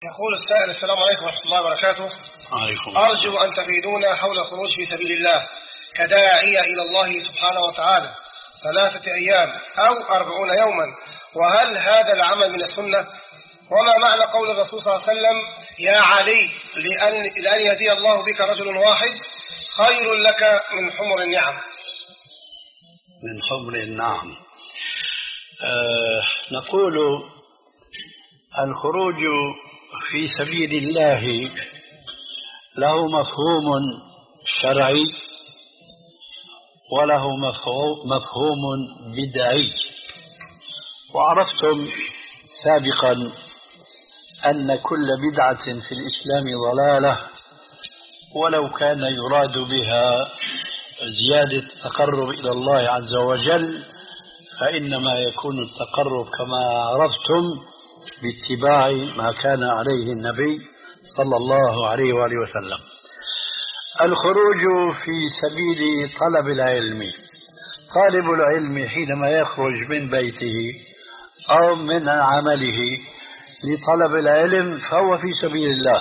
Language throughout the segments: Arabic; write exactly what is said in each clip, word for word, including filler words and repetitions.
يقول السائل: السلام عليكم ورحمة الله وبركاته. عليكم. أرجو أن تفيدونا حول الخروج في سبيل الله كداعية إلى الله سبحانه وتعالى ثلاثة أيام أو أربعون يوما، وهل هذا العمل من السنة؟ وما معنى قول الرسول صلى الله عليه وسلم: يا علي لأن, لأن يهدي الله بك رجل واحد خير لك من حمر النعم؟ من حمر النعم. آه نقول الخروج في سبيل الله له مفهوم شرعي وله مفهوم بدعي. وعرفتم سابقا أن كل بدعة في الإسلام ضلالة، ولو كان يراد بها زيادة التقرب إلى الله عز وجل فإنما يكون التقرب كما عرفتم باتباع ما كان عليه النبي صلى الله عليه وآله وسلم. الخروج في سبيل طلب العلم، طالب العلم حينما يخرج من بيته أو من عمله لطلب العلم فهو في سبيل الله،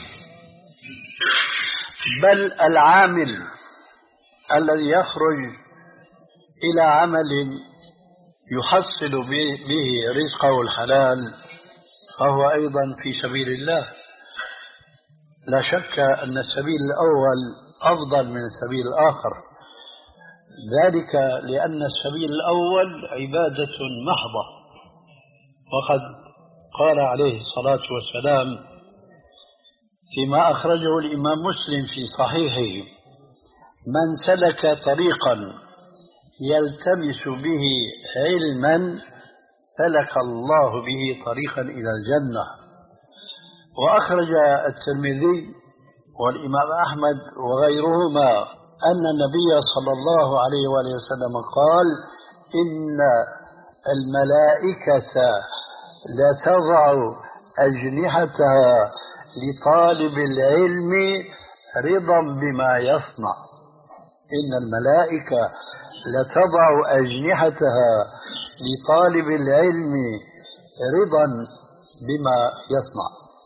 بل العامل الذي يخرج إلى عمل يحصل به رزقه الحلال فهو أيضا في سبيل الله. لا شك أن السبيل الأول أفضل من السبيل الآخر، ذلك لأن السبيل الأول عبادة محضة، وقد قال عليه الصلاة والسلام فيما أخرجه الإمام مسلم في صحيحه: من سلك طريقا يلتمس به علما سلك الله به طريقا إلى الجنة. وأخرج الترمذي والإمام أحمد وغيرهما أن النبي صلى الله عليه وآله وسلم قال: إن الملائكة لتضع أجنحتها لطالب العلم رضا بما يصنع. إن الملائكة لتضع أجنحتها لطالب العلم رضا بما يصنع.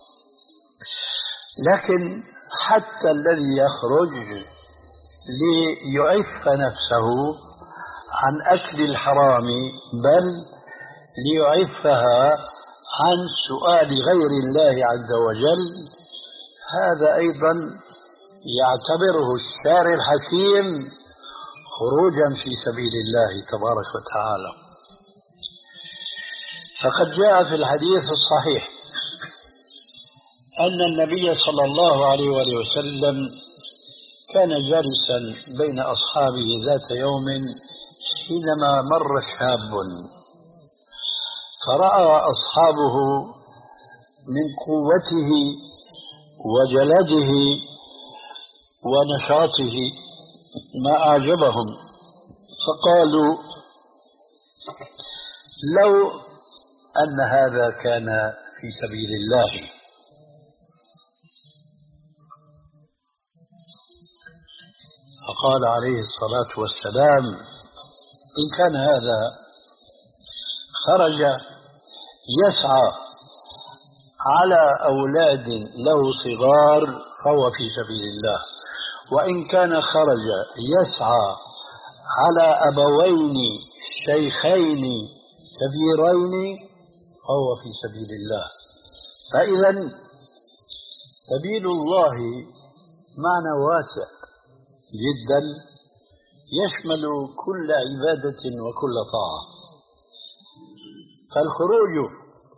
لكن حتى الذي يخرج ليعف نفسه عن أكل الحرام بل ليعفها عن سؤال غير الله عز وجل، هذا أيضا يعتبره الشارع الحكيم خروجا في سبيل الله تبارك وتعالى. فقد جاء في الحديث الصحيح أن النبي صلى الله عليه وآله وسلم كان جالسا بين أصحابه ذات يوم حينما مر شاب، فرأى أصحابه من قوته وجلده ونشاطه ما أعجبهم، فقالوا: لو أن هذا كان في سبيل الله. فقال عليه الصلاة والسلام: إن كان هذا خرج يسعى على أولاد له صغار فهو في سبيل الله، وإن كان خرج يسعى على أبوين شيخين كبيرين فهو في سبيل الله. فإذا سبيل الله معنى واسع جدا يشمل كل عبادة وكل طاعة. فالخروج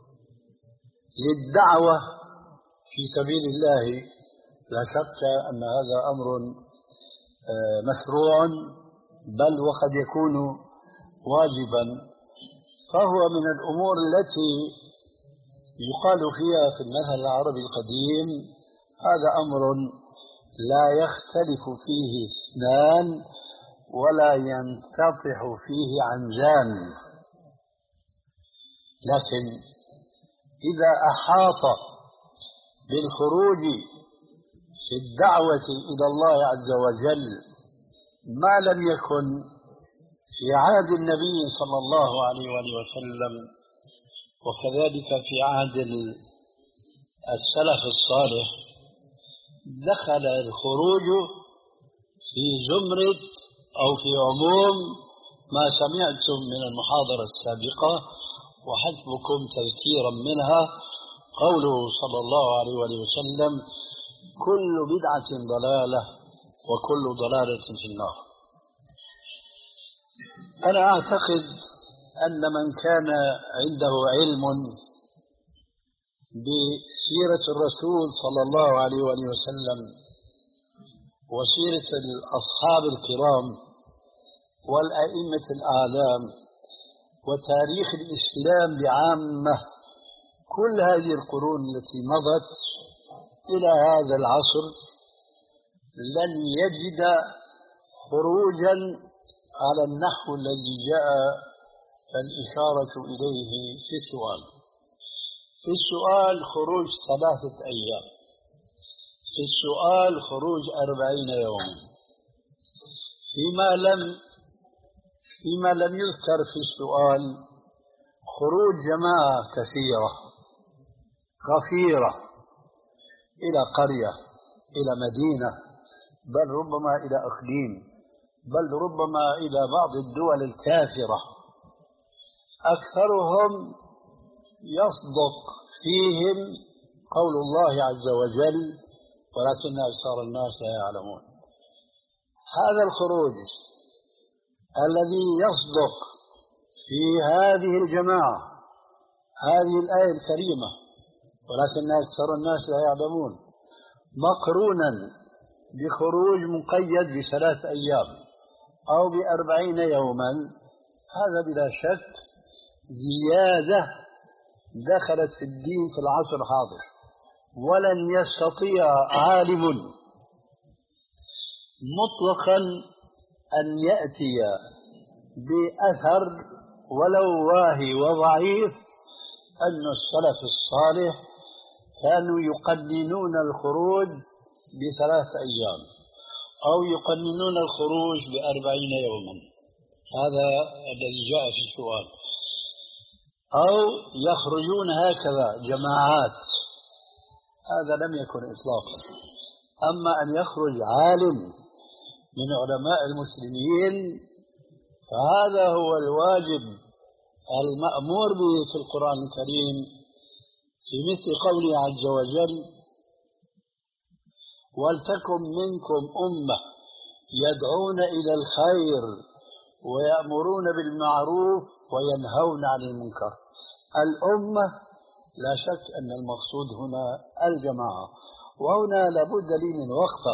للدعوة في سبيل الله لا شك أن هذا أمر مشروع، بل وقد يكون واجبا، فهو من الأمور التي يقال فيها في المثل العربي القديم: هذا أمر لا يختلف فيه اثنان ولا ينتطح فيه عنزان. لكن إذا أحاط بالخروج في الدعوة إلى الله عز وجل ما لم يكن في عهد النبي صلى الله عليه وآله وسلم وكذلك في عهد السلف الصالح دخل الخروج في زمرة أو في عموم ما سمعتم من المحاضرة السابقة، وحسبكم تذكيرا منها قوله صلى الله عليه وسلم: كل بدعة ضلالة وكل ضلالة في النار. أنا أعتقد أن من كان عنده علم بسيرة الرسول صلى الله عليه وسلم وسيرة الأصحاب الكرام والأئمة الأعلام وتاريخ الإسلام بعامة، كل هذه القرون التي مضت إلى هذا العصر، لن يجد خروجا على النحو الذي جاء الإشارة إليه في السؤال. في السؤال خروج ثلاثة أيام، في السؤال خروج أربعين يوما، فيما لم فيما لم يذكر في السؤال خروج جماعة كثيرة غفيرة إلى قرية، إلى مدينة، بل ربما إلى إقليم، بل ربما إلى بعض الدول الكافرة، أكثرهم يصدق فيهم قول الله عز وجل: ولكن أكثر الناس لا يعلمون. هذا الخروج الذي يصدق في هذه الجماعة، هذه الآية الكريمة ولكن أكثر الناس لا يعلمون، مقرونا بخروج مقيد بثلاث أيام أو بأربعين يوما، هذا بلا شك زيادة دخلت في الدين في العصر الحاضر، ولن يستطيع عالم مطلقا أن يأتي بأثر ولو واهي وضعيف أن السلف الصالح كانوا يقننون الخروج بثلاث أيام أو يقننون الخروج بأربعين يوما، هذا الذي جاء في السؤال، أو يخرجون هكذا جماعات، هذا لم يكن إطلاقا. أما أن يخرج عالم من علماء المسلمين فهذا هو الواجب المأمور به في القرآن الكريم، في مثل قوله عز وجل: ولتكن منكم أمة يدعون إلى الخير ويأمرون بالمعروف وينهون عن المنكر. الأمة لا شك أن المقصود هنا الجماعة، وهنا لابد لي من وقفة،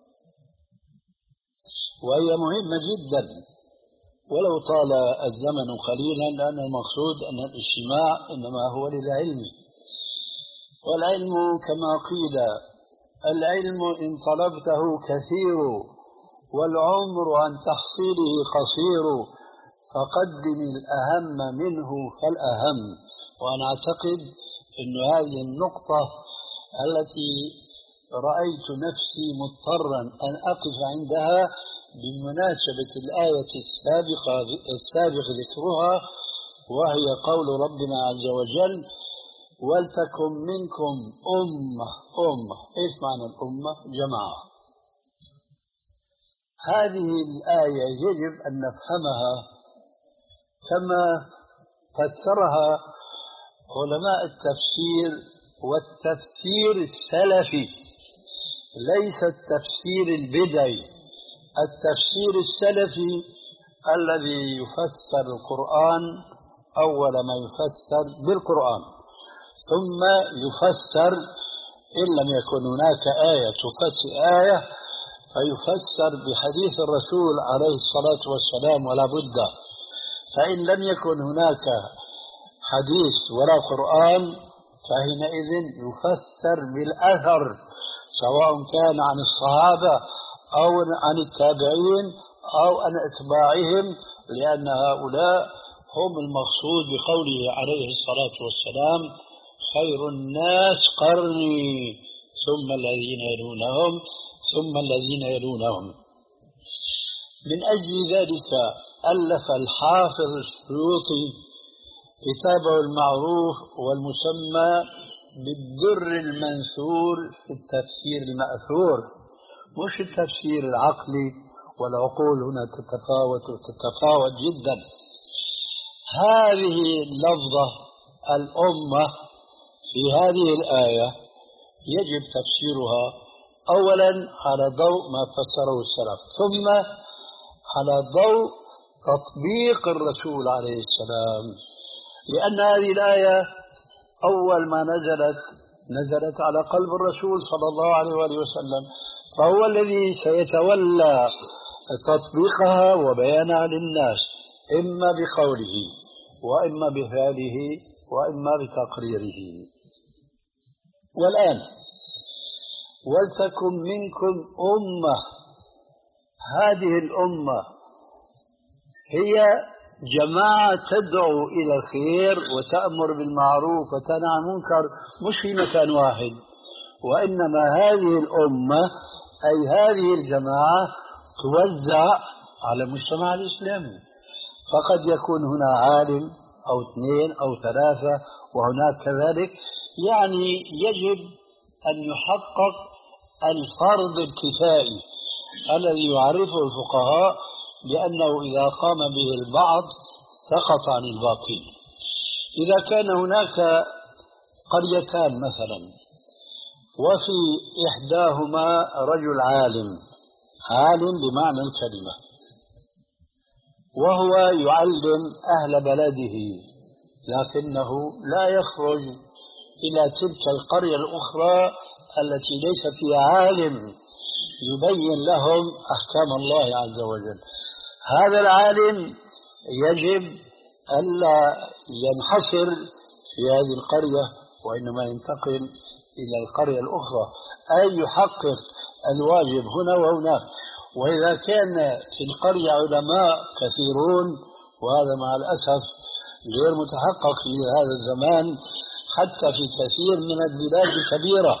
وهي مهمة جدا ولو طال الزمن قليلا، لأن المقصود أن الاجتماع إنما هو للعلم، والعلم كما قيل: العلم إن طلبته كثير والعمر عن تحصيله قصير، فقدم الأهم منه فالأهم. وأنا أعتقد أن هذه النقطة التي رأيت نفسي مضطرا أن أقف عندها بمناسبة الآية السابقة السابق ذكرها، وهي قول ربنا عز وجل: ولتكن منكم أمة. أمة إيش معنى الأمة؟ جماعة. هذه الآية يجب أن نفهمها كما فسرها علماء التفسير، والتفسير السلفي ليس التفسير البدعي، التفسير السلفي الذي يفسر القرآن أول ما يفسر بالقرآن، ثم يفسر إن لم يكن هناك آية تفسر آية فيفسر بحديث الرسول عليه الصلاة والسلام ولا بد. فإن لم يكن هناك حديث ولا قرآن فحينئذ يفسر بالأثر، سواء كان عن الصحابة أو عن التابعين أو عن أتباعهم، لأن هؤلاء هم المقصود بقوله عليه الصلاة والسلام: خير الناس قرني ثم الذين يلونهم ثم الذين يلونهم. من أجل ذلك ألف الحافظ السيوطي كتابه المعروف والمسمى بالدر المنثور في التفسير المأثور، مش التفسير العقلي، والعقول هنا تتفاوت وتتفاوت جدا. هذه اللفظة الأمة في هذه الآية يجب تفسيرها أولا على ضوء ما فسره السلف، ثم على ضوء تطبيق الرسول عليه السلام، لأن هذه الآية أول ما نزلت نزلت على قلب الرسول صلى الله عليه وآله وسلم، فهو الذي سيتولى تطبيقها وبيانها للناس، إما بقوله وإما بفعله وإما بتقريره. والآن ولتكن منكم أمة، هذه الأمة هي جماعة تدعو إلى الخير وتأمر بالمعروف وتنهى عن المنكر، مش في مكان واحد، وإنما هذه الأمة أي هذه الجماعة توزع على المجتمع الإسلامي، فقد يكون هنا عالم أو اثنين أو ثلاثة وهناك كذلك، يعني يجب أن يحقق الفرض الكفائي الذي يعرفه الفقهاء بأنه إذا قام به البعض سقط عن الباقين. إذا كان هناك قريتان مثلا وفي إحداهما رجل عالم، عالم بمعنى الكلمة، وهو يعلم أهل بلده، لكنه لا يخرج إلى تلك القرية الأخرى التي ليس فيها عالم يبين لهم أحكام الله عز وجل. هذا العالم يجب ألا ينحصر في هذه القرية، وإنما ينتقل إلى القرية الأخرى، أي يحقق الواجب هنا وهناك. وإذا كان في القرية علماء كثيرون، وهذا مع الأسف غير متحقق في هذا الزمان حتى في كثير من البلاد الكبيرة،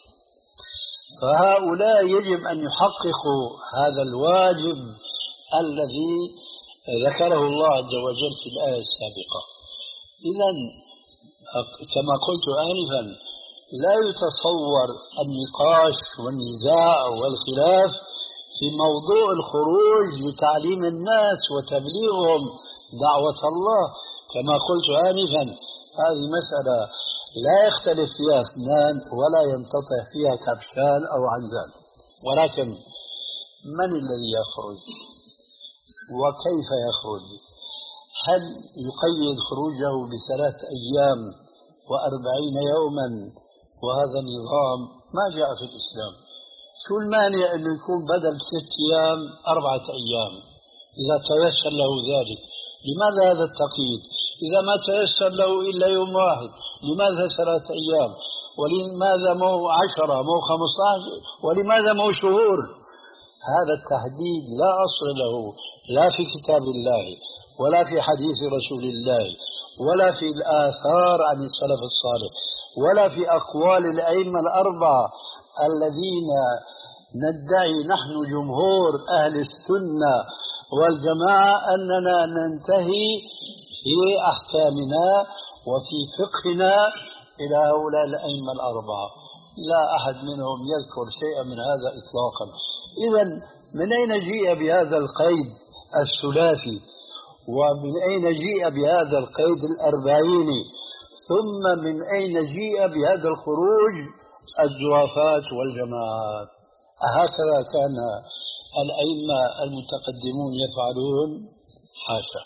فهؤلاء يجب أن يحققوا هذا الواجب الذي ذكره الله عز وجل في الآية السابقة. إذن كما قلت آنفا، لا يتصور النقاش والنزاع والخلاف في موضوع الخروج لتعليم الناس وتبليغهم دعوة الله. كما قلت آنفا، هذه مسألة لا يختلف فيها اثنان ولا ينتطع فيها كبشان أو عنزان، ولكن من الذي يخرج وكيف يخرج؟ هل يقيد خروجه بثلاث أيام وأربعين يوما؟ وهذا النظام ما جاء في الإسلام. شو المانع أنه يكون بدل ست أيام أربعة أيام إذا تيسر له ذلك؟ لماذا هذا التقييد؟ إذا ما تيسر له إلا يوم واحد لماذا ثلاثة أيام؟ ولماذا مو عشرة مو خمسة عشر؟ ولماذا مو شهور؟ هذا التحديد لا أصل له، لا في كتاب الله ولا في حديث رسول الله ولا في الآثار عن السلف الصالح ولا في أقوال الأئمة الأربعة الذين ندعي نحن جمهور أهل السنة والجماعة أننا ننتهي في أحكامنا وفي فقهنا إلى هؤلاء الأئمة الأربعة. لا أحد منهم يذكر شيئا من هذا إطلاقا. إذن من أين جيء بهذا القيد الثلاثي؟ ومن أين جيء بهذا القيد الأربعيني؟ ثم من أين جيء بهذا الخروج الزوافات والجماعات؟ هكذا كان الأئمة المتقدمون يفعلون؟ حاشا.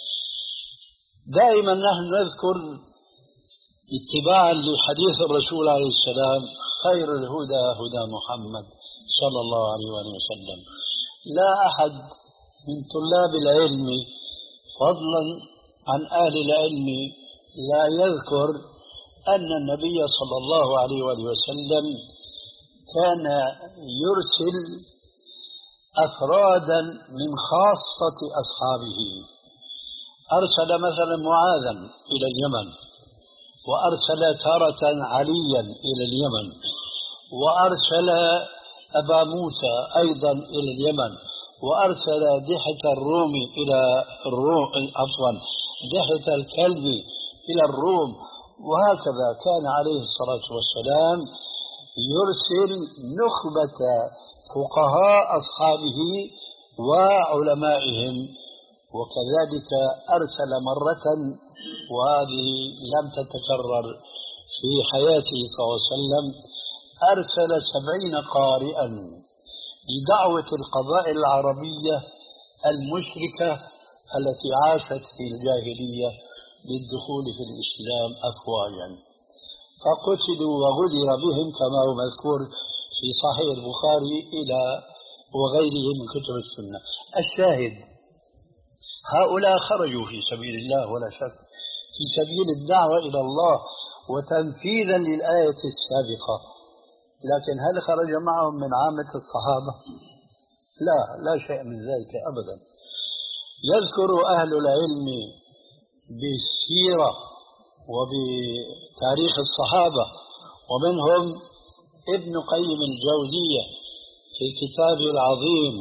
دائما نحن نذكر اتباعا لحديث الرسول عليه السلام: خير الهدى هدى محمد صلى الله عليه وسلم. لا أحد من طلاب العلم فضلا عن أهل العلم لا يذكر أن النبي صلى الله عليه وسلم كان يرسل أفرادا من خاصة أصحابه. أرسل مثلا معاذا إلى اليمن، وأرسل تارة عليا إلى اليمن، وأرسل أبا موسى أيضا إلى اليمن، وأرسل دحة الروم إلى الروم عفوا دحة الكلب إلى الروم، وهكذا كان عليه الصلاة والسلام يرسل نخبة فقهاء أصحابه وعلمائهم، وكذلك أرسل مرة، وهذه لم تتكرر في حياته صلى الله عليه وسلم، أرسل سبعين قارئا لدعوة القبائل العربية المشركة التي عاشت في الجاهلية للدخول في الإسلام أفواجا، فقتلوا وغدر بهم كما هو مذكور في صحيح البخاري إلى وغيره من كتب السنة. الشاهد هؤلاء خرجوا في سبيل الله ولا شك، في سبيل الدعوة إلى الله وتنفيذا للآية السابقة، لكن هل خرج معهم من عامة الصحابة؟ لا، لا شيء من ذلك أبدا. يذكر أهل العلم بالسيرة وبتاريخ الصحابة، ومنهم ابن قيم الجوزية في كتابه العظيم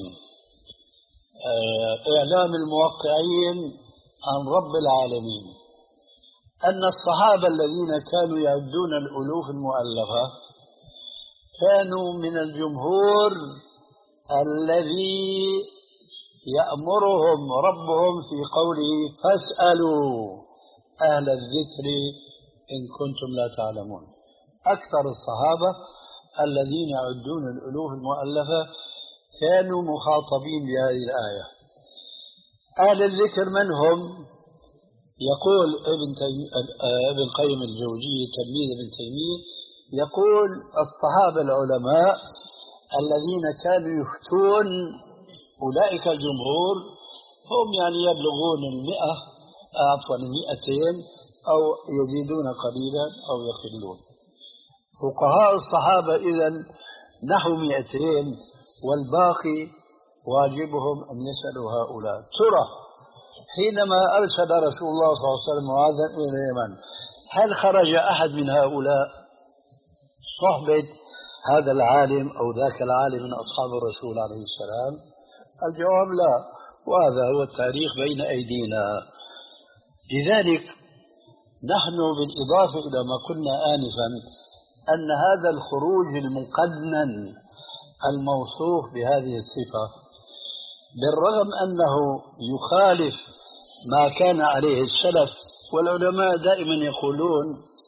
إعلام الموقعين عن رب العالمين، أن الصحابة الذين كانوا يعدون الألوف المؤلفة كانوا من الجمهور الذي يأمرهم ربهم في قوله فاسألوا أهل الذكر إن كنتم لا تعلمون. أكثر الصحابة الذين يعدون الألوف المؤلفة كانوا مخاطبين بهذه الآية. أهل الذكر من هم؟ يقول ابن, تيمي... ابن قيم الجوزية تلميذ ابن تيمية، يقول الصحابة العلماء الذين كانوا يفتون أولئك الجمهور هم يعني يبلغون المئة عفوا المئتين أو يزيدون قليلا أو يقلون. فقهاء الصحابة إذن نحو مئتين، والباقي واجبهم أن يسألوا هؤلاء. ترى حينما أرسل رسول الله صلى الله عليه وسلم معاذا إلى اليمن هل خرج أحد من هؤلاء صحبة هذا العالم أو ذاك العالم من أصحاب الرسول عليه السلام؟ الجواب لا، وهذا هو التاريخ بين أيدينا. لذلك نحن بالإضافة إلى ما قلنا آنفا أن هذا الخروج المقنن الموصوف بهذه الصفة بالرغم أنه يخالف ما كان عليه السلف، والعلماء دائما يقولون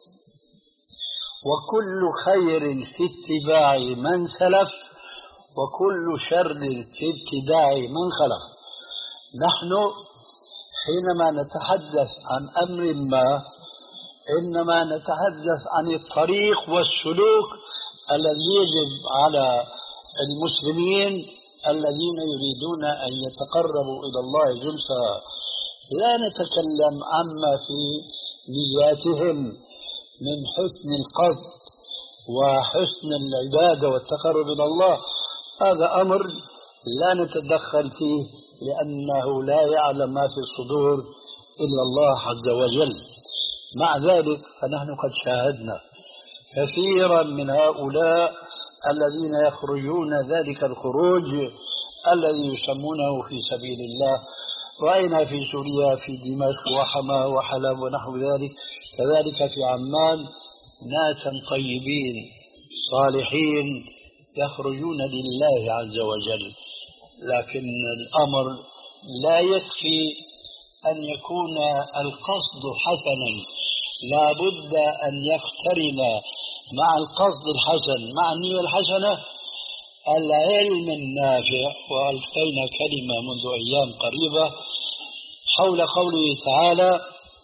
وكل خير في اتباع من سلف وكل شر في ابتداع من خلف. نحن حينما نتحدث عن أمر ما إنما نتحدث عن الطريق والسلوك الذي يجب على المسلمين الذين يريدون أن يتقربوا إلى الله زلفى، لا نتكلم عما في نياتهم من حسن القصد وحسن العبادة والتقرب إلى الله، هذا أمر لا نتدخل فيه لأنه لا يعلم ما في الصدور إلا الله عز وجل. مع ذلك فنحن قد شاهدنا كثيرا من هؤلاء الذين يخرجون ذلك الخروج الذي يسمونه في سبيل الله. رأينا في سوريا في دمشق وحما وحلب ونحو ذلك، كذلك في عمان ناسا طيبين صالحين يخرجون لله عز وجل. لكن الأمر لا يكفي أن يكون القصد حسنا، لا بد أن يقترن مع القصد الحسن مع النية الحسنة العلم النافع. وألقينا كلمة منذ أيام قريبة حول قوله تعالى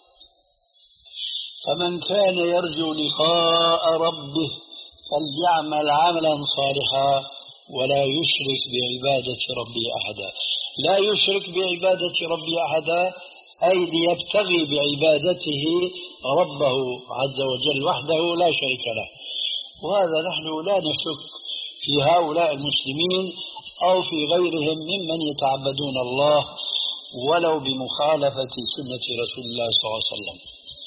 فمن كان يرجو لقاء ربه فليعمل عملا صالحا ولا يشرك بعبادة ربه أحدا. لا يشرك بعبادة ربه أحدا أي ليبتغي بعبادته ربه عز وجل وحده لا شريك له. وهذا نحن لا نشك في هؤلاء المسلمين أو في غيرهم ممن يتعبدون الله ولو بمخالفة سنة رسول الله صلى الله عليه وسلم.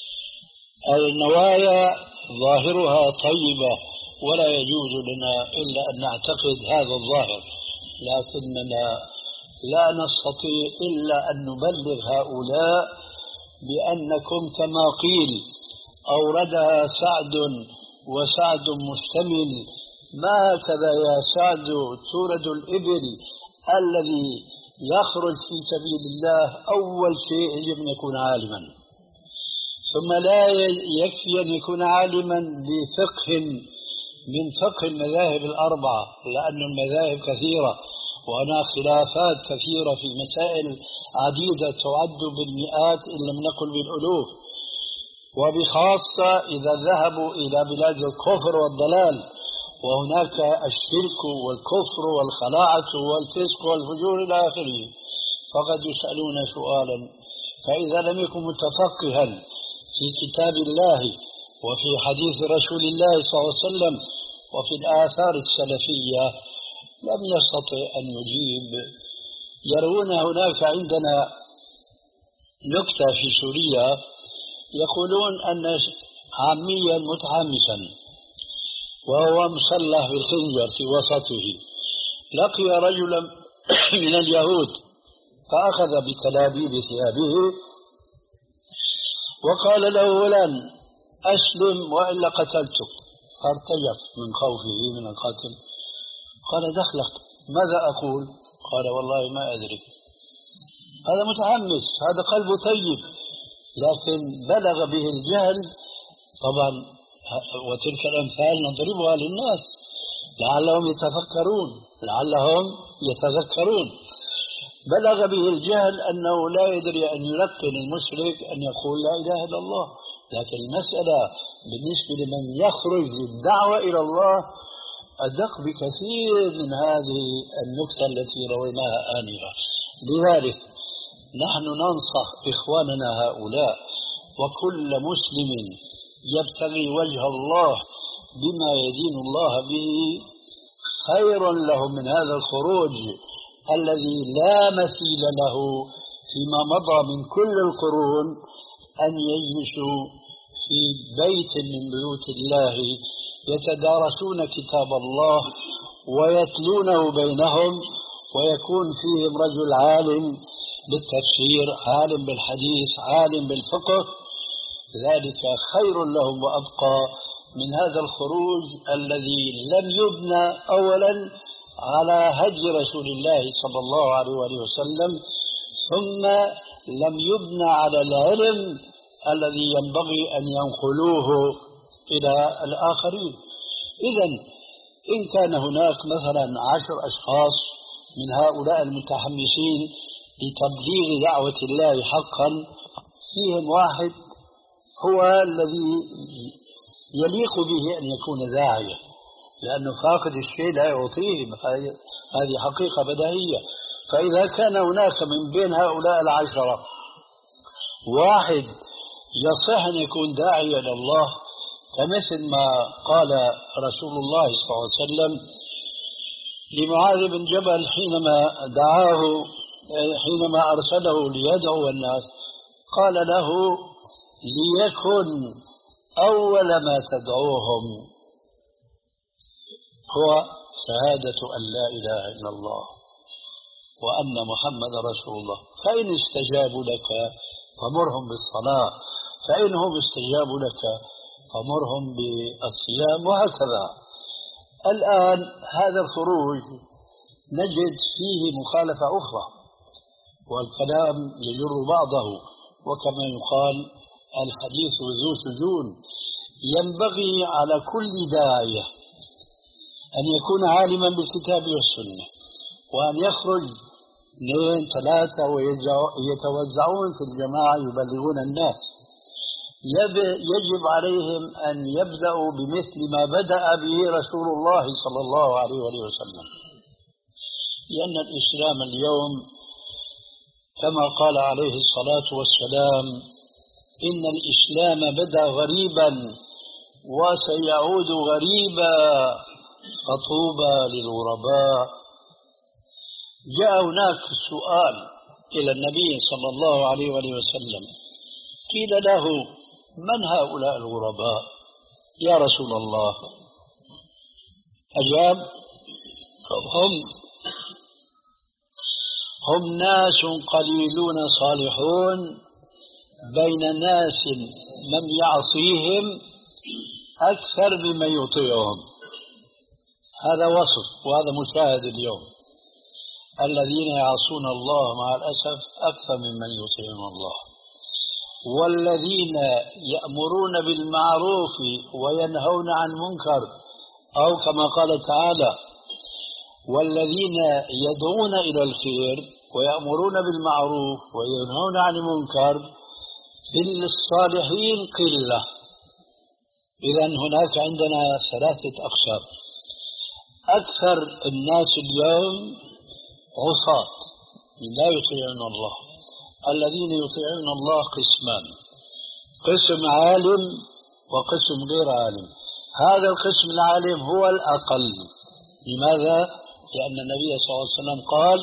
النوايا ظاهرها طيبة ولا يجوز لنا إلا أن نعتقد هذا الظاهر، لكننا لا نستطيع إلا أن نبلغ هؤلاء بأنكم كما قيل أوردها سعد وسعد مشتمل. ما هكذا يا سعد تورد الإبل. الذي يخرج في سبيل الله أول شيء يجب أن يكون عالما، ثم لا يكفي أن يكون عالما بفقه من فقه المذاهب الأربعة، لأن المذاهب كثيرة وهناك خلافات كثيرة في مسائل عديدة تعد بالمئات إن لم نقل بالألوف، وبخاصة إذا ذهبوا إلى بلاد الكفر والضلال، وهناك الشرك والكفر والخلاعة والفسق والفجور إلى آخره، فقد يسألون سؤالا. فإذا لم يكن متفقها في كتاب الله وفي حديث رسول الله صلى الله عليه وسلم وفي الآثار السلفية لم يستطع أن يجيب. يرون هناك عندنا نكتة في سوريا، يقولون أن عاميا متحمسا وهو مسلح بالخنجر في وسطه لقي رجلا من اليهود فأخذ بتلابيب ثيابه وقال له فلان أسلم وإلا قتلتك، فارتجف من خوفه من القتل. قال دخلك ماذا أقول؟ قال والله ما أدري. هذا متحمس، هذا قلبه طيب، لكن بلغ به الجهل. طبعا وتلك الأمثال نضربها للناس لعلهم يتفكرون لعلهم يتذكرون. بلغ به الجهل أنه لا يدري أن يلقن المشرك أن يقول لا إله إلا الله، لكن المسألة بالنسبة لمن يخرج للدعوة إلى الله أدق بكثير من هذه النكتة التي رويناها آنفا. لذلك نحن ننصح إخواننا هؤلاء وكل مسلم يبتغي وجه الله بما يدين الله به خير له من هذا الخروج الذي لا مثيل له فيما مضى من كل القرون، أن يجلسوا في بيت من بيوت الله يتدارسون كتاب الله ويتلونه بينهم، ويكون فيهم رجل عالم بالتفسير، عالم بالحديث، عالم بالفقه. ذلك خير لهم وأبقى من هذا الخروج الذي لم يبنى أولا على هدي رسول الله صلى الله عليه وآله وسلم، ثم لم يبنى على العلم الذي ينبغي أن ينقلوه إلى الآخرين. إذن إن كان هناك مثلا عشر أشخاص من هؤلاء المتحمسين لتبليغ دعوة الله حقا، فيهم واحد هو الذي يليق به أن يكون داعية، لأنه فاقد الشيء لا يعطيه، هذه حقيقة بديهية. فإذا كان هناك من بين هؤلاء العشرة واحد يصح أن يكون داعية إلى الله، كمثل ما قال رسول الله صلى الله عليه وسلم لمعاذ بن جبل حينما دعاه، حينما أرسله ليدعو الناس، قال له ليكن أول ما تدعوهم هو شهادة أن لا إله إلا الله وأن محمد رسول الله، فإن استجابوا لك فمرهم بالصلاة، فإنهم استجابوا لك فمرهم بالصيام، وهكذا. الآن هذا الخروج نجد فيه مخالفة أخرى، والكلام يجر بعضه، وكما يقال الحديث ذو شجون. ينبغي على كل داعية أن يكون عالما بالكتاب والسنة، وأن يخرج اثنين ثلاثة ويتوزعون في الجماعة يبلغون الناس. يجب عليهم أن يبدأوا بمثل ما بدأ به رسول الله صلى الله عليه وسلم، لأن الإسلام اليوم كما قال عليه الصلاة والسلام إن الإسلام بدأ غريبا وسيعود غريبا فطوبى للغرباء. جاء هناك سؤال إلى النبي صلى الله عليه وسلم، قيل له من هؤلاء الغرباء يا رسول الله؟ أجاب هم هم ناس قليلون صالحون بين ناس من يعصيهم أكثر ممن يطيعهم. هذا وصف وهذا مشاهد اليوم. الذين يعصون الله مع الأسف أكثر ممن يطيعون الله، والذين يأمرون بالمعروف وينهون عن منكر، أو كما قال تعالى والذين يدعون إلى الخير ويأمرون بالمعروف وينهون عن المنكر في الصالحين قلة. إذن هناك عندنا ثلاثة أقسام. أكثر الناس اليوم عصاة لا يطيعون الله. الذين يطيعون الله قسمان: قسم عالم وقسم غير عالم. هذا القسم العالم هو الأقل. لماذا؟ لأن النبي صلى الله عليه وسلم قال: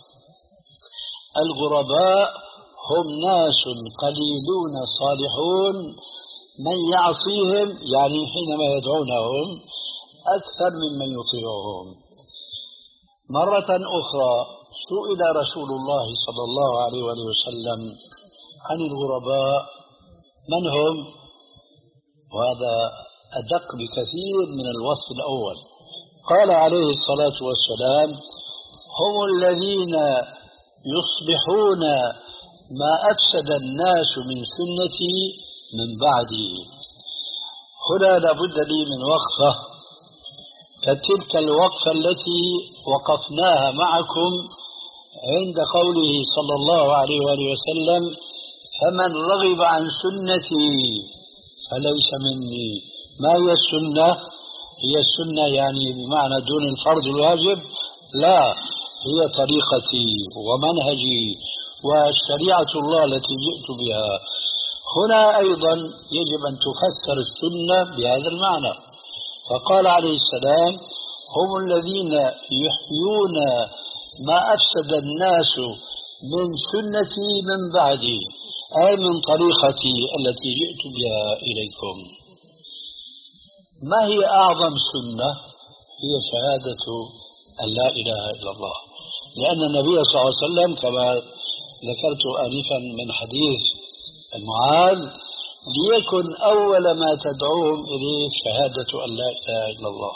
الغرباء هم ناس قليلون صالحون من يعصيهم، يعني حينما يدعونهم، أكثر ممن يطيعهم. مرة أخرى سئل رسول الله صلى الله عليه وسلم عن الغرباء من هم، وهذا أدق بكثير من الوصف الأول. قال عليه الصلاة والسلام: هم الذين يصبحون ما أفسد الناس من سنتي من بعدي. هنا لابد لي من وقفة كتلك الوقفة التي وقفناها معكم عند قوله صلى الله عليه وآله وسلم: فمن رغب عن سنتي فليس مني. ما هي السنة؟ هي السنة يعني بمعنى دون الفرض الواجب؟ لا، هي طريقتي ومنهجي وشريعة الله التي جئت بها. هنا أيضا يجب أن تفسر السنة بهذا المعنى. فقال عليه السلام: هم الذين يحيون ما أفسد الناس من سنتي من بعدي، أي من طريقتي التي جئت بها إليكم. ما هي أعظم سنة؟ هي شهادة أن لا إله إلا الله، لأن النبي صلى الله عليه وسلم كما ذكرت آنفا من حديث معاذ: ليكن أول ما تدعوهم إليه شهادة أن لا إله إلا الله.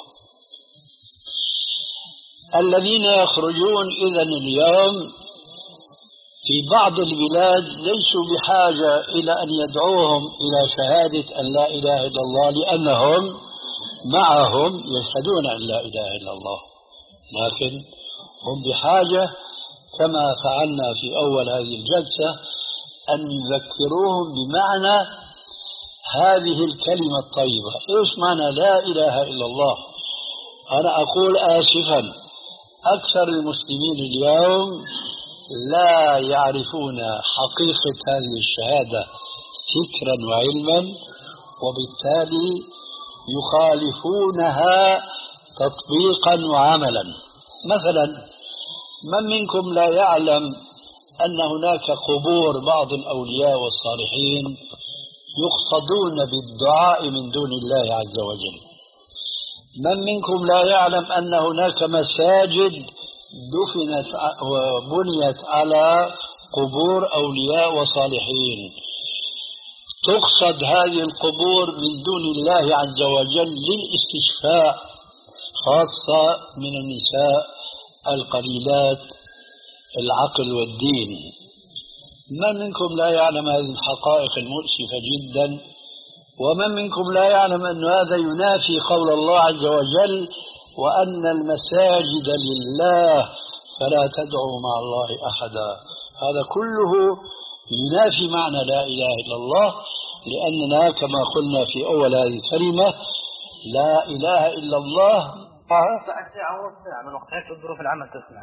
الذين يخرجون إذن اليوم في بعض البلاد ليسوا بحاجة إلى أن يدعوهم إلى شهادة أن لا إله إلا الله، لأنهم معهم يشهدون أن لا إله إلا الله، لكن هم بحاجة كما فعلنا في أول هذه الجلسة أن يذكروهم بمعنى هذه الكلمة الطيبة. إيش معنى لا إله إلا الله؟ أنا أقول آسفا، أكثر المسلمين اليوم لا يعرفون حقيقة هذه الشهادة فكرا وعلما، وبالتالي يخالفونها تطبيقا وعملا. مثلا، من منكم لا يعلم أن هناك قبور بعض الأولياء والصالحين يقصدون بالدعاء من دون الله عز وجل؟ من منكم لا يعلم أن هناك مساجد دفنت وبنيت على قبور أولياء وصالحين، تقصد هذه القبور من دون الله عز وجل للاستشفاء، خاصة من النساء القليلات العقل والدين؟ من منكم لا يعلم هذه الحقائق المؤسفة جدا؟ ومن منكم لا يعلم أن هذا ينافي قول الله عز وجل: وأن المساجد لله فلا تدعوا مع الله أحدا؟ هذا كله ينافي معنى لا إله إلا الله، لأننا كما قلنا في أول هذه الكلمة لا إله إلا الله. من وقت هيك الظروف العمل تسمع.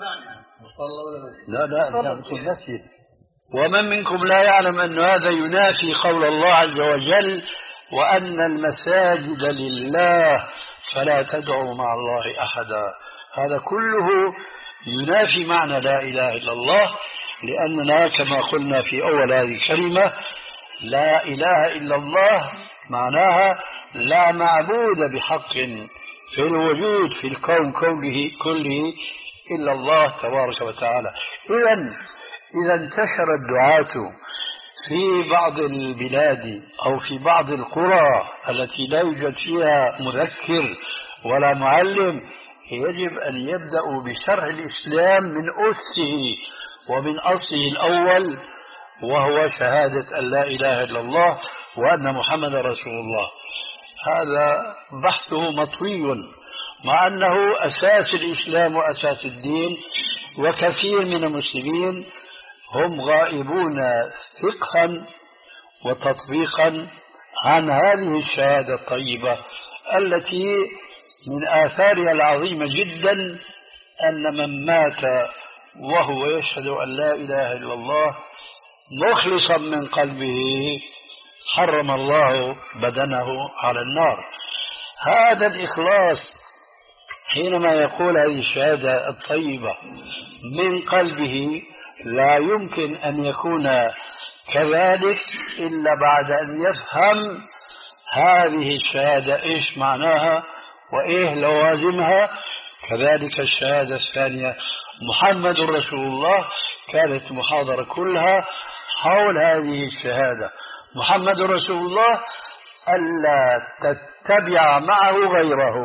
لا لا المسجد. ومن منكم لا يعلم أن هذا ينافي قول الله عز وجل: وأن المساجد لله فلا تدعوا مع الله أحدا. هذا كله ينافي معنى لا إله إلا الله، لأننا كما قلنا في أول هذه الكلمة لا إله إلا الله معناها لا معبود بحق في الوجود في الكون كله كله إلا الله تبارك وتعالى. إذن إذا انتشر الدعاة في بعض البلاد أو في بعض القرى التي لا يوجد فيها مذكر ولا معلم يجب أن يبدأوا بشرح الإسلام من أسه ومن أصله الأول، وهو شهادة أن لا إله إلا الله وأن محمد رسول الله. هذا بحثه مطوي مع أنه أساس الإسلام وأساس الدين، وكثير من المسلمين هم غائبون فقها وتطبيقا عن هذه الشهادة الطيبة التي من آثارها العظيمة جدا أن من مات وهو يشهد أن لا إله إلا الله مخلصا من قلبه حرم الله بدنه على النار. هذا الإخلاص حينما يقول هذه الشهادة الطيبة من قلبه لا يمكن أن يكون كذلك إلا بعد أن يفهم هذه الشهادة إيش معناها وإيه لوازمها. كذلك الشهادة الثانية محمد رسول الله، كانت محاضرة كلها حول هذه الشهادة محمد رسول الله، ألا تتبع معه غيره.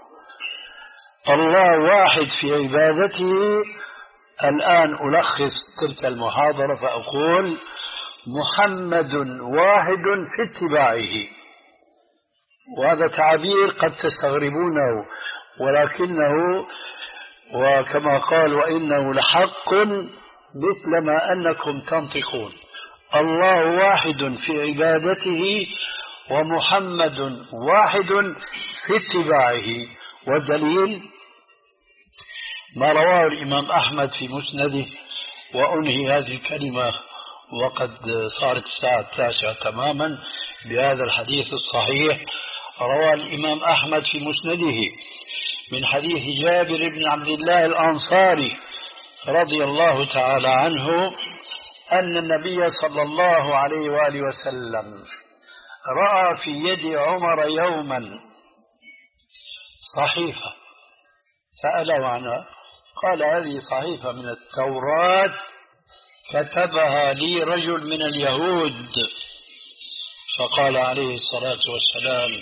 الله واحد في عبادته. الآن ألخص تلك المحاضرة فأقول محمد واحد في اتباعه، وهذا تعبير قد تستغربونه ولكنه وكما قال وإنه لحق مثل ما أنكم تنطقون. الله واحد في عبادته ومحمد واحد في اتباعه. والدليل ما رواه الإمام أحمد في مسنده. وأنهي هذه الكلمة وقد صارت الساعة التاسعة تماما بهذا الحديث الصحيح. رواه الإمام أحمد في مسنده من حديث جابر بن عبد الله الأنصاري رضي الله تعالى عنه أن النبي صلى الله عليه وآله وسلم رأى في يد عمر يوما صحيفة، سأله عنها قال هذه صحيفة من التوراة كتبها لي رجل من اليهود. فقال عليه الصلاة والسلام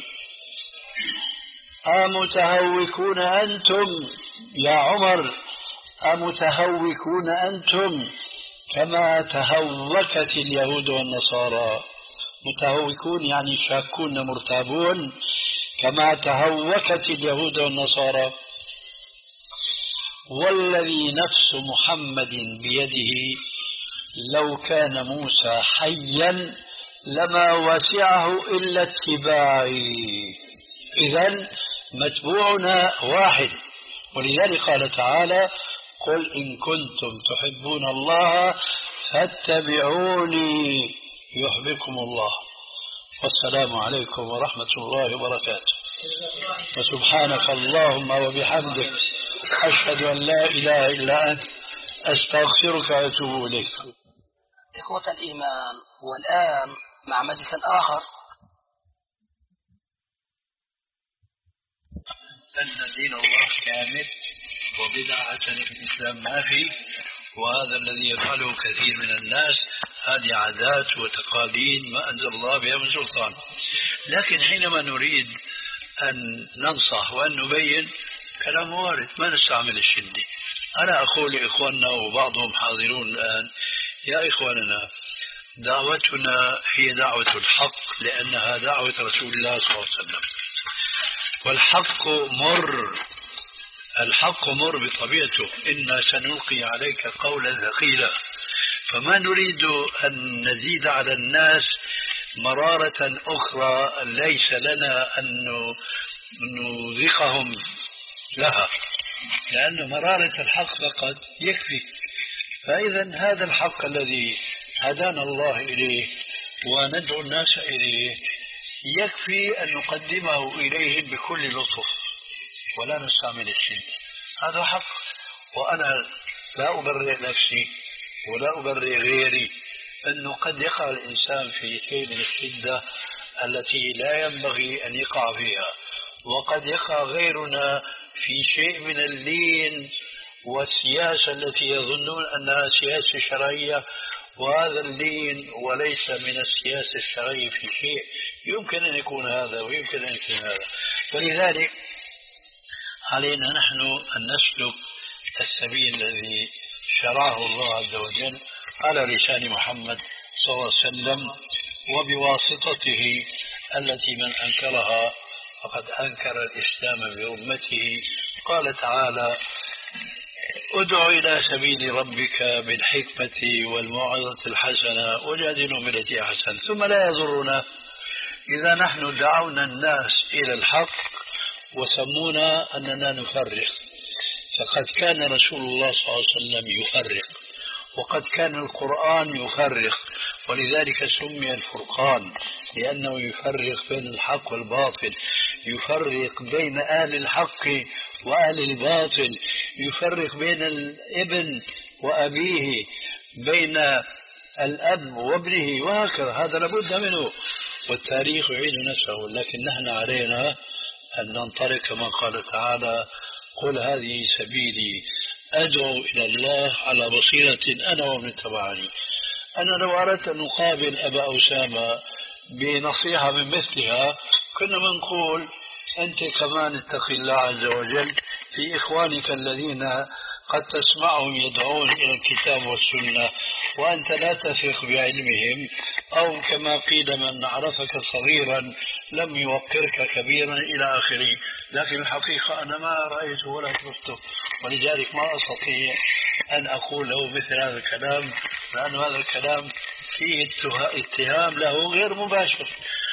أمتهوكون أنتم يا عمر، أمتهوكون أنتم كما تهوكت اليهود والنصارى. متهوكون يعني شاكون مرتابون كما تهوكت اليهود والنصارى. والذي نفس محمد بيده لو كان موسى حيا لما وسعه إلا اتباعي. إذن متبوعنا واحد. ولذلك قال تعالى قل إن كنتم تحبون الله فاتبعوني يحببكم الله. والسلام عليكم ورحمة الله وبركاته. وسبحانك اللهم وبحمدك أشهد أن لا إله إلا أنت أستغفرك وأتوب إليك. إخوة الإيمان، والآن مع مجلس آخر. أن دين الله كامل وبدعة في الإسلام ما في، وهذا الذي يفعله كثير من الناس. هذه عادات وتقاليد ما أنزل الله بها من سلطان. لكن حينما نريد أن ننصح وأن نبين كلام وارد ما نستعمل الشدة. أنا أقول لإخواننا وبعضهم حاضرون الآن يا إخواننا دعوتنا هي دعوة الحق لأنها دعوة رسول الله صلى الله عليه وسلم. والحق مر، الحق مر بطبيعته. إنا سنلقي عليك قولا ثقيلا. فما نريد أن نزيد على الناس مرارة أخرى ليس لنا أن نذيقهم لها، لأن مرارة الحق فقط يكفي. فإذا هذا الحق الذي هدانا الله إليه وندعو الناس إليه يكفي أن نقدمه إليهم بكل لطف ولا نستعمل الشيء. هذا حق. وأنا لا أبرئ نفسي ولا أبرئ غيري أنه قد يقع الإنسان في شيء من الشدة التي لا ينبغي أن يقع فيها، وقد يقع غيرنا في شيء من اللين والسياسة التي يظنون أنها سياسة شرعية وهذا اللين وليس من السياسة الشرعية في شيء. يمكن أن يكون هذا ويمكن أن يكون هذا. فلذلك علينا نحن أن نسلك السبيل الذي شرعه الله عز وجل على لسان محمد صلى الله عليه وسلم وبواسطته التي من أنكرها فقد أنكر الإسلام بأمته. قال تعالى: ادع إلى سبيل ربك بالحكمة والموعظة الحسنة وجادلهم بالتي أحسن. ثم لا يضرنا إذا نحن دعونا الناس إلى الحق وسمونا أننا نفرق، فقد كان رسول الله صلى الله عليه وسلم يفرق، وقد كان القرآن يفرق، ولذلك سمي الفرقان، لأنه يفرق بين الحق والباطل، يفرق بين أهل الحق وأهل الباطل، يفرق بين الابن وأبيه، بين الأب وابنه، وهكذا. هذا لابد منه، والتاريخ يعيد نفسه. لكن نحن علينا أن ننطلق كما قال تعالى: قل هذه سبيلي أدعو إلى الله على بصيرة أنا ومن اتبعني. أنا لو أردت أن أقابل أبا أسامة بنصيحة من مثلها كنا بنقول: أنت كمان اتق الله عز وجل في إخوانك الذين قد تسمعهم يدعون إلى الكتاب والسنة وأنت لا تثق بعلمهم، أو كما قيل: من عرفك صغيرا لم يوقرك كبيرا إلى آخره. لكن الحقيقة أنا ما رأيته ولا شفته، ولذلك ما أستطيع أن أقول له مثل هذا الكلام، لأن هذا الكلام فيه اتهام له غير مباشر.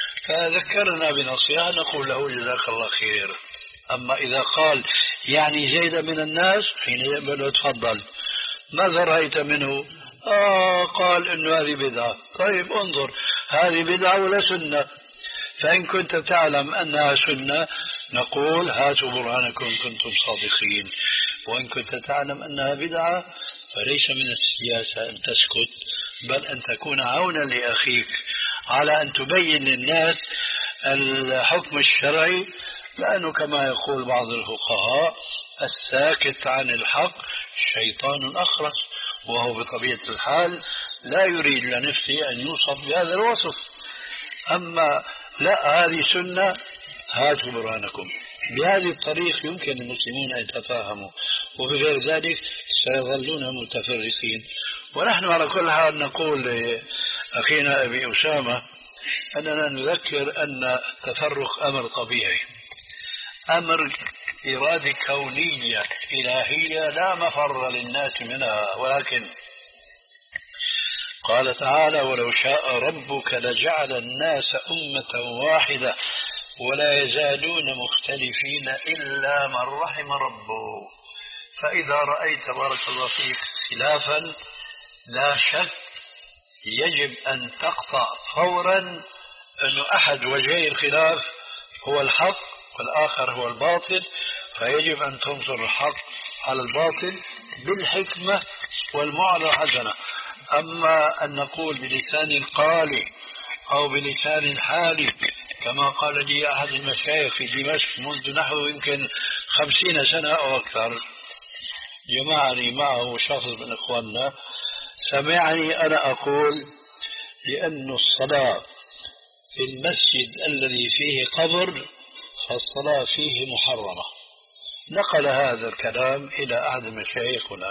فذكرنا بنصيحة نقول له: جزاك الله خير. أما إذا قال يعني زيد من الناس حين يقبل تفضل، ماذا رأيت منه؟ آه قال إنه هذه بدعة. طيب انظر، هذه بدعة ولا سنة؟ فإن كنت تعلم أنها سنة نقول: هاتوا برهانكم كنتم صادقين. وإن كنت تعلم أنها بدعة فليس من السياسة أن تسكت، بل أن تكون عونا لأخيك على أن تبين للناس الحكم الشرعي، لأنه كما يقول بعض الفقهاء: الساكت عن الحق شيطان أخرس، وهو بطبيعة الحال لا يريد لنفسه أن يوصف بهذا الوصف. أما لا، هذه سنة، هاتوا برهانكم. بهذه الطريق يمكن المسلمون أن يتفاهموا، وبغير ذلك سيظلون متفرقين. ونحن على كل حال نقول لأخينا أبي أسامة أننا نذكر أن التفرق أمر طبيعي، أمر إرادة كونية إلهية لا مفر للناس منها. ولكن قال تعالى: ولو شاء ربك لجعل الناس أمة واحدة ولا يزالون مختلفين إلا من رحم ربه. فإذا رأيت بارك الله فيك خلافا لا شك يجب أن تقطع فورا أن أحد وجهي الخلاف هو الحق والآخر هو الباطل، فيجب أن تنصر الحق على الباطل بالحكمة والموعظة الحسنة. أما أن نقول بلسان القالي أو بلسان الحالي كما قال لي أحد المشايخ في دمشق منذ نحو يمكن خمسين سنة أو أكثر، جمعني معه شخص من إخواننا، سمعني أنا أقول: لأن الصلاة في المسجد الذي فيه قبر فالصلاة فيه محرمة. نقل هذا الكلام إلى أحد المشايخ هناك،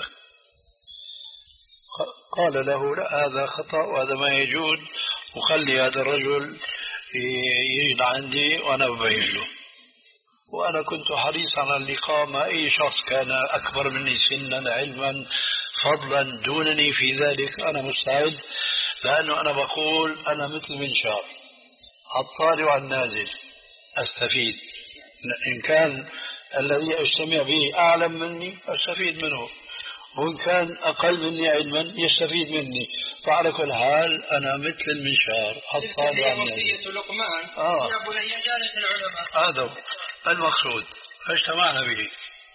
قال له: لا، هذا خطأ وهذا ما يجوز، وخلي هذا الرجل يجد عندي وأنا أبين له. وأنا كنت حريصا على اللقاء مع أي شخص كان أكبر مني سنا علما فضلا دونني في ذلك، أنا مستعد، لأنه أنا بقول أنا مثل منشار الطالع والنازل أستفيد. إن كان الذي أجتمع به أعلم مني أستفيد منه، وإن كان أقل مني علما يستفيد مني. فعلى كل حال أنا مثل المنشار الطالع والنازل. لقمان آه. يا بني جالس العلماء، هذا المقصود، فاجتمعنا به.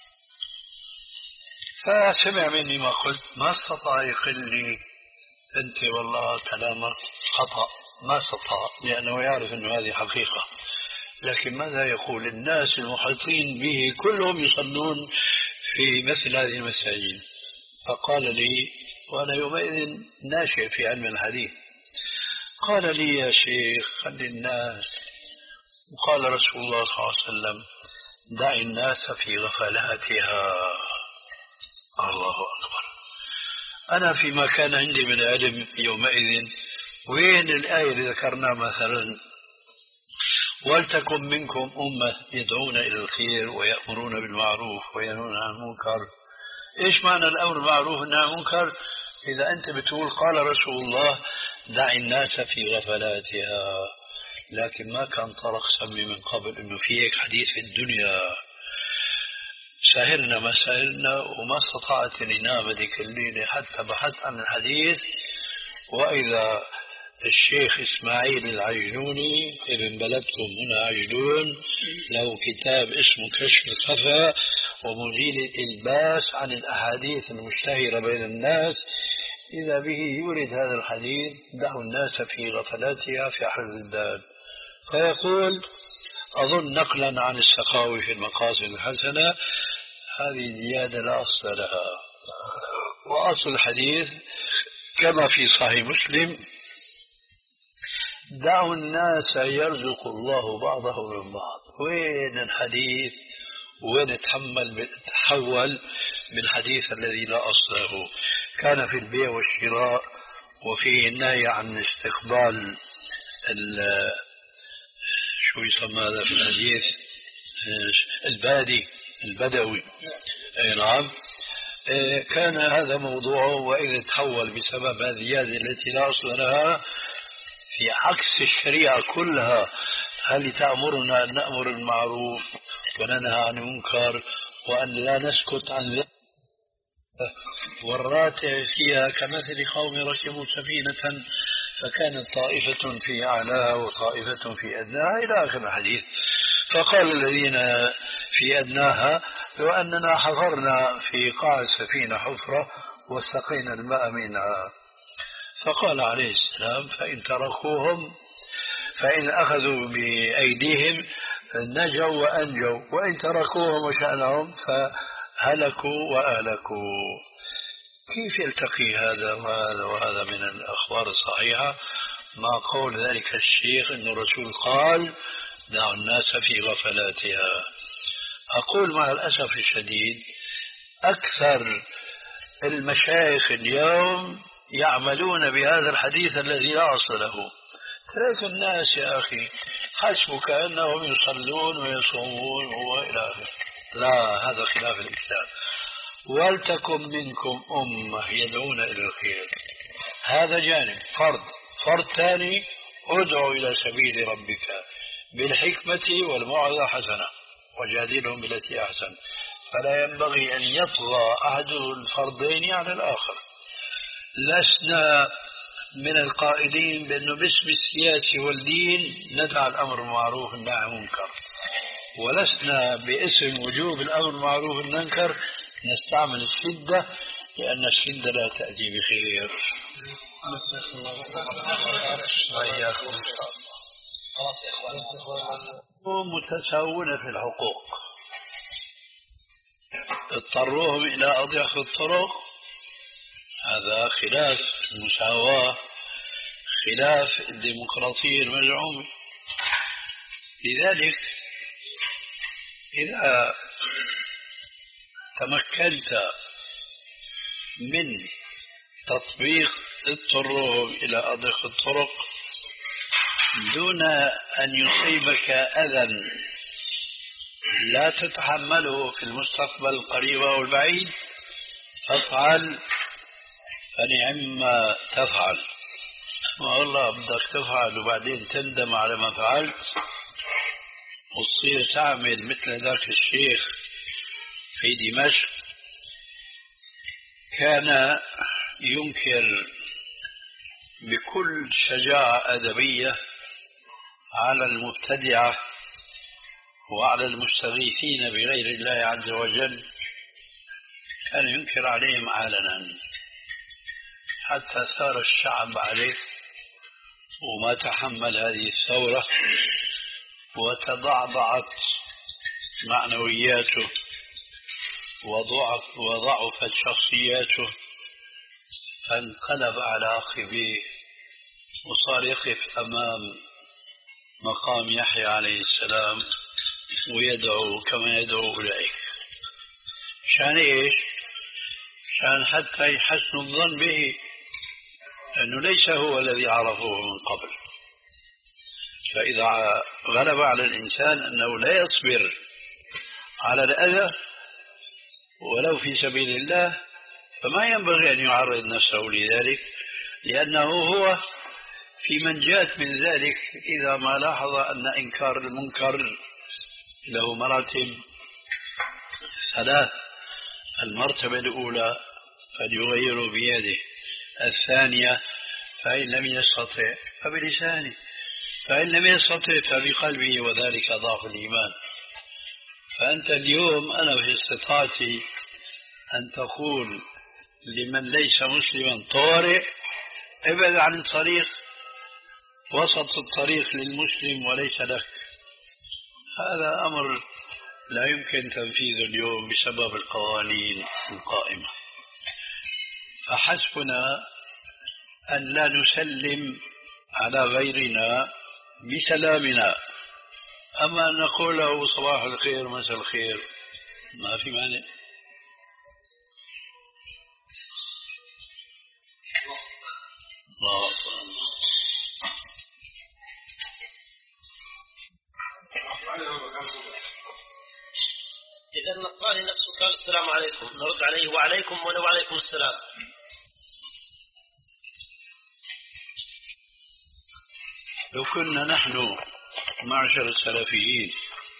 فسمع مني ما قلت، ما استطاع يقل لي: أنت والله كلامك خطأ، ما استطاع، لأنه يعرف أن هذه حقيقة. لكن ماذا يقول الناس المحيطين به كلهم يصلون في مثل هذه المساجد؟ فقال لي: وأنا يومئذ ناشئ في علم الحديث. قال لي يا شيخ خلي الناس، وقال رسول الله صلى الله عليه وسلم دع الناس في غفلاتها. الله أكبر. أنا فيما كان عندي من علم يومئذ وين الآية اللي ذكرنا مثلا ولتكن منكم أمة يدعون إلى الخير ويأمرون بالمعروف وينهون عن المنكر. إيش معنى الأمر بالمعروف والنهي عن المنكر؟ إذا أنت بتقول قال رسول الله دع الناس في غفلاتها، لكن ما كان طرق سمي من قبل إنه في هيك حديث في الدنيا. سهرنا ما سهرنا وما استطعت الإنابة ذيك الليلة حتى بحثت عن الحديث، وإذا الشيخ إسماعيل العجلوني ابن بلدكم هنا عجلون له كتاب اسمه كشف الخفا ومزيل الإلباس عن الأحاديث المشتهرة بين الناس، إذا به يورد هذا الحديث دعوا الناس في غفلاتها في أحد الدال. فيقول أظن نقلا عن السخاوي في المقاصد الحسنة هذه زيادة لا أصل لها، وأصل الحديث كما في صحيح مسلم دعوا الناس يرزق الله بعضهم من بعض. وين الحديث وين تحمل تحول من حديث الذي لا أصل له؟ كان في البيع والشراء وفيه النهي عن استقبال شو يسمى هذا في الحديث البادي البدوي. أي نعم. كان هذا موضوعه، وإذا تحول بسبب هذه الزيادة التي لا أصل لها في عكس الشريعة كلها، هل تأمرنا أن نأمر المعروف وننهى عن المنكر وأن لا نسكت عن ذلك، والراتع فيها كمثل قوم ركبوا سفينة فكانت طائفة في أعلاها وطائفة في أدناها إلى آخر الحديث. فقال الذين في أدناها لو أننا حفرنا في قاع السفينة حفرة وسقينا الماء منها. فقال عليه السلام فإن تركوهم فإن أخذوا بأيديهم نجوا وأنجوا، وإن تركوهم وشأنهم فهلكوا وأهلكوا. كيف يلتقي هذا وهذا وهذا من الأخبار الصحيحة مع قول ذلك الشيخ أن الرسول قال دعوا الناس في غفلاتها؟ أقول مع الأسف الشديد أكثر المشايخ اليوم يعملون بهذا الحديث الذي لا أصل له. ترك الناس يا أخي حسبك أنهم يصلون ويصومون وإلى آخره. لا، هذا خلاف الإسلام. ولتكن منكم أمة يدعون إلى الخير، هذا جانب فرض. فرض ثاني ادعوا إلى سبيل ربك بالحكمة والموعظة حسنة وجادلهم بالتي أحسن. فلا ينبغي أن يطغى أحد الفرضين على الآخر. لسنا من القائلين بأنه باسم السياسة والدين ندعى الأمر المعروف والنهي عن المنكر، ولسنا باسم وجوب الأمر المعروف والنهي عن المنكر نستعمل الشدة، لأن الشدة لا تأتي بخير. متساوون في الحقوق، اضطروهم إلى أضيق الطرق، هذا خلاف المساواة، خلاف الديمقراطية المزعومة. لذلك إذا تمكنت من تطبيق اضطروهم إلى أضيق الطرق دون أن يصيبك أذى لا تتحمله في المستقبل القريب أو البعيد، فافعل فنعم ما تفعل. والله بدك تفعل وبعدين تندم على ما فعلت وتصير تعمل مثل ذاك الشيخ في دمشق كان ينكر بكل شجاعة أدبية على المبتدعة وعلى المستغيثين بغير الله عز وجل، كان ينكر عليهم علنا حتى ثار الشعب عليه وما تحمل هذه الثورة وتضعضعت معنوياته وضعف وضعفت شخصياته، فانقلب على عقبيه وصار يقف أمام مقام يحيى عليه السلام ويدعو كما يدعو أولئك. شان إيش؟ شان حتى يحسنوا الظن به أنه ليس هو الذي عرفوه من قبل. فإذا غلب على الإنسان أنه لا يصبر على الأذى ولو في سبيل الله فما ينبغي أن يعرض نفسه لذلك، لأنه هو في منجاة من ذلك إذا ما لاحظ أن إنكار المنكر له مراتب ثلاث. المرتبة الأولى فليغير بيده، الثانية فإن لم يستطع فبلسانه، فإن لم يستطع فبقلبه، وذلك ضعف الإيمان. فأنت اليوم أنا في استطاعتي أن تقول لمن ليس مسلما طارئ ابعد عن الطريق، وسط الطريق للمسلم وليس لك. هذا أمر لا يمكن تنفيذه اليوم بسبب القوانين القائمة. فحسبنا أن لا نسلم على غيرنا بسلامنا، أما أن نقول له صباح الخير مساء الخير ما في مانع. الله إذا النصراني نفسه قال السلام عليكم نرد عليه وعليكم ولو عليكم السلام. لو كنا نحن معشر السلفيين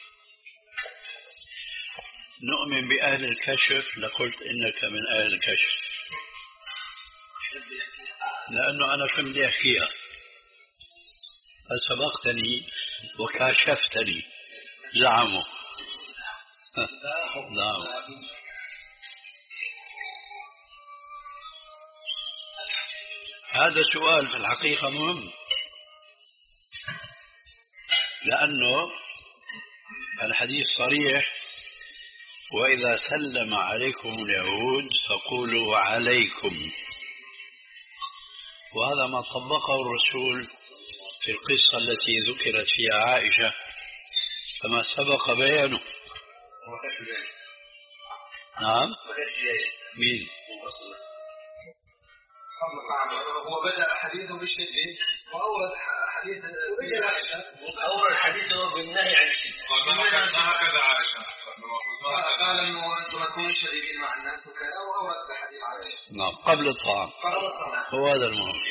نؤمن بأهل الكشف لقلت إنك من أهل الكشف، لأنه أنا كنت أحكيها فسبقتني وكاشفتني زعموا. نعم. هذا سؤال في الحقيقة مهم، لأنه الحديث صريح: وإذا سلم عليكم اليهود فقولوا عليكم. وهذا ما طبقه الرسول في القصة التي ذكرت فيها عائشة كما سبق بيانه. نعم. مين؟ هو بدأ حديثه بالشرك وأورد حديث أورد حديثه بالنهي عن الشرك. هكذا عائشة قال إنه أنتم تكونوا شديدين مع الناس وكذا، وأورد الحديث عليه. نعم، قبل الطعام. هو هذا المهم.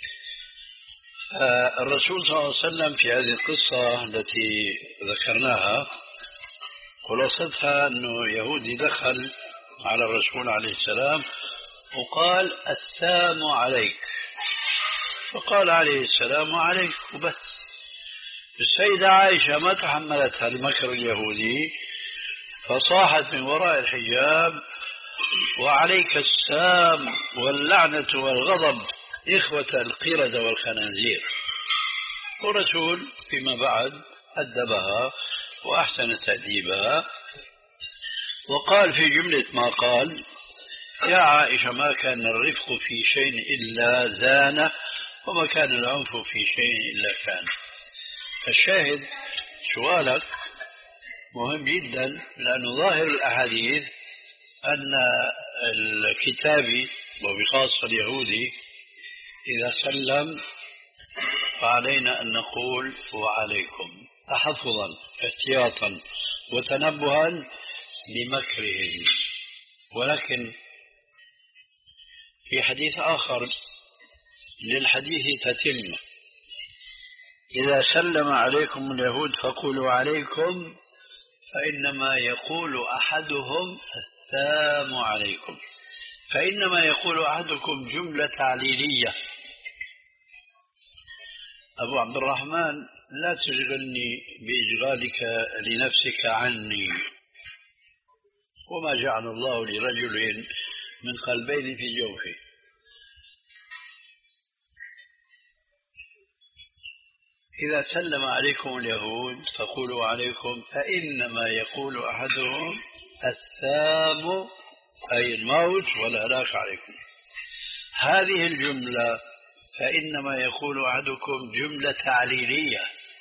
الرسول صلى الله عليه وسلم في هذه القصة التي ذكرناها خلاصتها أنه يهودي دخل على الرسول عليه السلام وقال السلام عليك، فقال عليه السلام عليك وبس. السيدة عائشة ما تحملت المكر اليهودي فصاحت من وراء الحجاب: وعليك السام واللعنة والغضب إخوة القردة والخنازير. والرسول فيما بعد أدبها وأحسن تأديبها وقال في جملة ما قال: يا عائشة ما كان الرفق في شيء إلا زانه، وما كان العنف في شيء إلا كان. الشاهد سؤالك مهم جدا، لأن ظاهر الأحاديث أن الكتابي وبخاصة اليهودي إذا سلم فعلينا أن نقول وعليكم، تحفظا احتياطا وتنبها لمكرهم. ولكن في حديث آخر للحديث تتم: إذا سلم عليكم اليهود فقولوا عليكم، فإنما يقول أحدهم السلام عليكم، فإنما يقول أحدكم جملة تعليلية. أبو عبد الرحمن لا تشغلني بإشغالك لنفسك عني، وما جعل الله لرجل من قلبين في جوفه. إذا سلم عليكم اليهود فقولوا عليكم، فإنما يقول أحدهم السام أي الموت والهلاك عليكم. هذه الجملة فإنما يقول أحدكم جملة تعليلية،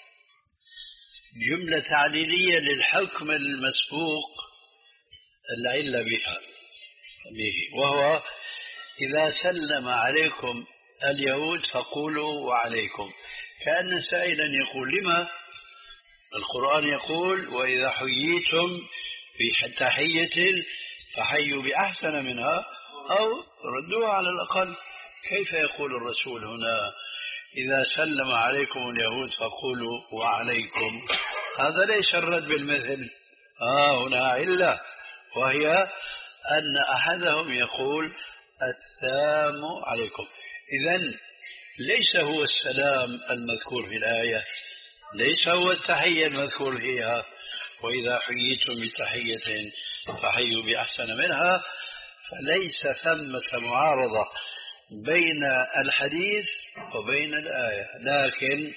جملة تعليلية للحكم المسبوق العلة بها به، وهو إذا سلم عليكم اليهود فقولوا وعليكم، كأن سائلا يقول لما القرآن يقول وإذا حييتم بتحية فحيوا بأحسن منها أو ردوها على الأقل. كيف يقول الرسول هنا إذا سلم عليكم اليهود فقولوا وعليكم؟ هذا ليس الرد بالمثل. آه هنا علة، وهي أن أحدهم يقول السلام عليكم. إذن ليس هو السلام المذكور في الآية، ليس هو التحية المذكور فيها وإذا حييتم بتحية فحيوا بأحسن منها، فليس ثمة معارضة بين الحديث وبين الآية. لكن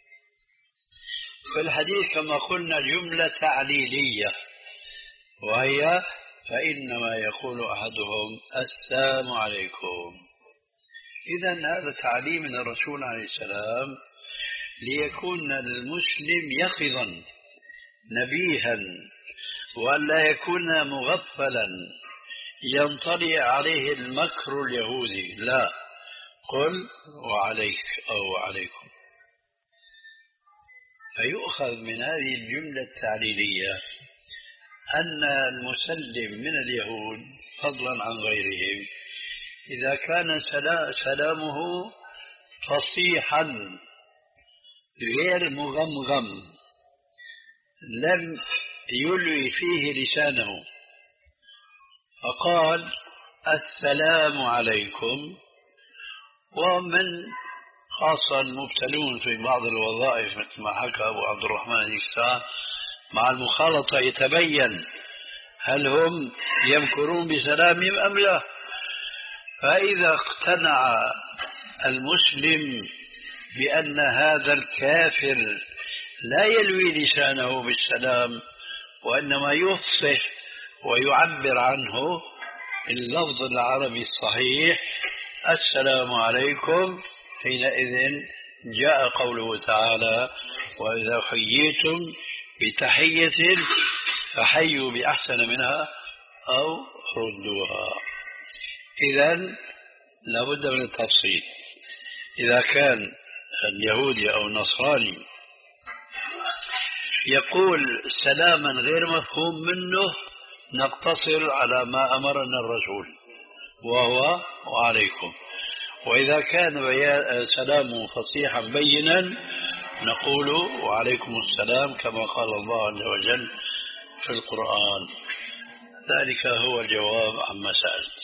في الحديث كما قلنا جملة تعليلية، وهي فإنما يقول أحدهم السلام عليكم. إذن هذا تعليم من الرسول عليه السلام ليكون المسلم يقظا نبيها، ولا يكون مغفلا ينطلي عليه المكر اليهودي. لا، قل وعليك أو عليكم. فيؤخذ من هذه الجملة التعليلية أن المسلم من اليهود فضلا عن غيرهم إذا كان سلامه فصيحا غير مغمغم لم يلوي فيه لسانه فقال السلام عليكم، ومن خاصة المبتلون في بعض الوظائف مثل ما حكى أبو عبد الرحمن الإكسان مع المخالطة يتبين هل هم يمكرون بسلامهم أم لا. فإذا اقتنع المسلم بأن هذا الكافر لا يلوي لسانه بالسلام وإنما يفصح ويعبر عنه اللفظ العربي الصحيح السلام عليكم، حينئذ جاء قوله تعالى وإذا حييتم بتحية فحيوا بأحسن منها أو ردوها. إذن لابد من التفصيل. إذا كان اليهودي أو النصراني يقول سلاما غير مفهوم منه نقتصر على ما أمرنا الرسول وهو وعليكم، وإذا كان سلامه فصيحا بينا نقول وعليكم السلام كما قال الله عز وجل في القرآن. ذلك هو الجواب عما سألت.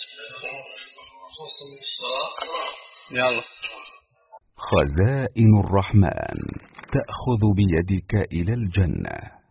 يلا. خزائن الرحمن تأخذ بيدك إلى الجنة.